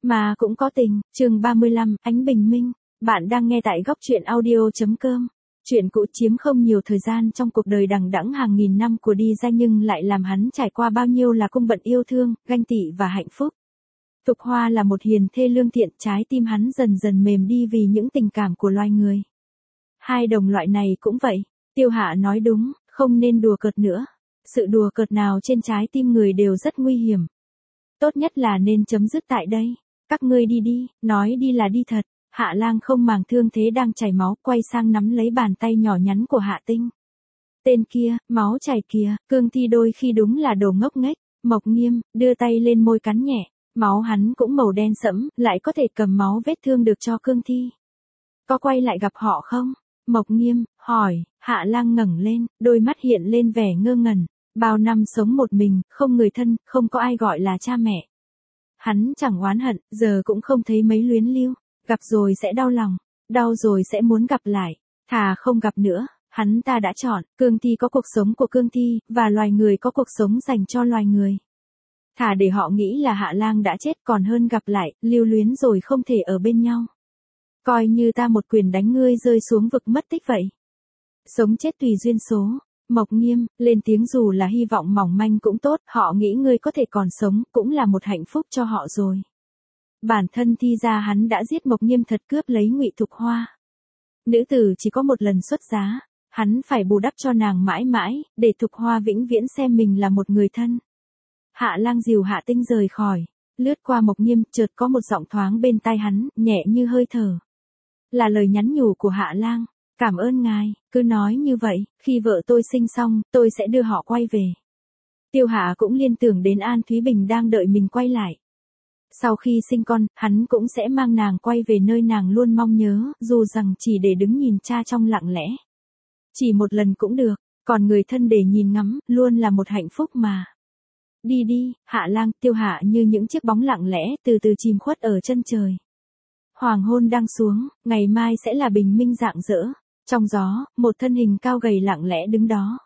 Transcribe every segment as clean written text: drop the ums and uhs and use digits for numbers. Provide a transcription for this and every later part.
Mà cũng có tình, chương 35, ánh bình minh. Bạn đang nghe tại góc truyện audio.com. Chuyện cũ chiếm không nhiều thời gian trong cuộc đời đằng đẵng hàng nghìn năm của đi ra nhưng lại làm hắn trải qua bao nhiêu là cung bận yêu thương, ganh tị và hạnh phúc. Thục Hoa là một hiền thê lương thiện, trái tim hắn dần dần mềm đi vì những tình cảm của loài người. Hai đồng loại này cũng vậy, Tiêu Hạ nói đúng, không nên đùa cợt nữa. Sự đùa cợt nào trên trái tim người đều rất nguy hiểm. Tốt nhất là nên chấm dứt tại đây. Các ngươi đi đi, nói đi là đi thật. Hạ Lang không màng thương thế đang chảy máu, quay sang nắm lấy bàn tay nhỏ nhắn của Hạ Tinh. Tên kia, máu chảy kìa, Cương Thi đôi khi đúng là đồ ngốc nghếch. Mộc Nghiêm, đưa tay lên môi cắn nhẹ, máu hắn cũng màu đen sẫm, lại có thể cầm máu vết thương được cho Cương Thi. Có quay lại gặp họ không? Mộc Nghiêm, hỏi. Hạ Lang ngẩng lên, đôi mắt hiện lên vẻ ngơ ngẩn. Bao năm sống một mình, không người thân, không có ai gọi là cha mẹ. Hắn chẳng oán hận, giờ cũng không thấy mấy luyến lưu. Gặp rồi sẽ đau lòng, đau rồi sẽ muốn gặp lại. Thà không gặp nữa, hắn ta đã chọn. Cương Thi có cuộc sống của Cương Thi, và loài người có cuộc sống dành cho loài người. Thà để họ nghĩ là Hạ Lang đã chết còn hơn gặp lại, lưu luyến rồi không thể ở bên nhau. Coi như ta một quyền đánh ngươi rơi xuống vực mất tích vậy. Sống chết tùy duyên số. Mộc Nghiêm, lên tiếng dù là hy vọng mỏng manh cũng tốt, họ nghĩ ngươi có thể còn sống, cũng là một hạnh phúc cho họ rồi. Bản thân Thi ra hắn đã giết Mộc Nghiêm thật, cướp lấy Ngụy Thục Hoa. Nữ tử chỉ có một lần xuất giá, hắn phải bù đắp cho nàng mãi mãi, để Thục Hoa vĩnh viễn xem mình là một người thân. Hạ Lang dìu Hạ Tinh rời khỏi, lướt qua Mộc Nghiêm, chợt có một giọng thoáng bên tai hắn, nhẹ như hơi thở. Là lời nhắn nhủ của Hạ Lang. Cảm ơn ngài, cứ nói như vậy, khi vợ tôi sinh xong, tôi sẽ đưa họ quay về. Tiêu Hạ cũng liên tưởng đến An Thúy Bình đang đợi mình quay lại. Sau khi sinh con, hắn cũng sẽ mang nàng quay về nơi nàng luôn mong nhớ, dù rằng chỉ để đứng nhìn cha trong lặng lẽ. Chỉ một lần cũng được, còn người thân để nhìn ngắm, luôn là một hạnh phúc mà. Đi đi, Hạ Lang, Tiêu Hạ như những chiếc bóng lặng lẽ từ từ chìm khuất ở chân trời. Hoàng hôn đang xuống, ngày mai sẽ là bình minh rạng rỡ. Trong gió, một thân hình cao gầy lặng lẽ đứng đó.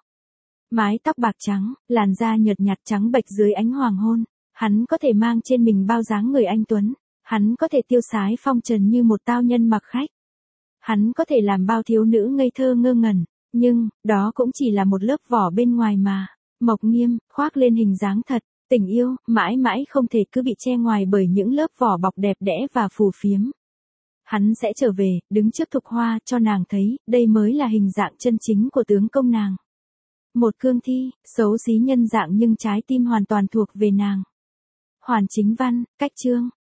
Mái tóc bạc trắng, làn da nhợt nhạt trắng bệch dưới ánh hoàng hôn. Hắn có thể mang trên mình bao dáng người anh tuấn. Hắn có thể tiêu sái phong trần như một tao nhân mặc khách. Hắn có thể làm bao thiếu nữ ngây thơ ngơ ngẩn. Nhưng, đó cũng chỉ là một lớp vỏ bên ngoài mà. Mộc Nghiêm, khoác lên hình dáng thật. Tình yêu, mãi mãi không thể cứ bị che ngoài bởi những lớp vỏ bọc đẹp đẽ và phù phiếm. Hắn sẽ trở về, đứng trước Thục Hoa, cho nàng thấy, đây mới là hình dạng chân chính của tướng công nàng. Một Cương Thi, xấu xí nhân dạng nhưng trái tim hoàn toàn thuộc về nàng. Hoàn Chính Văn, cách chương.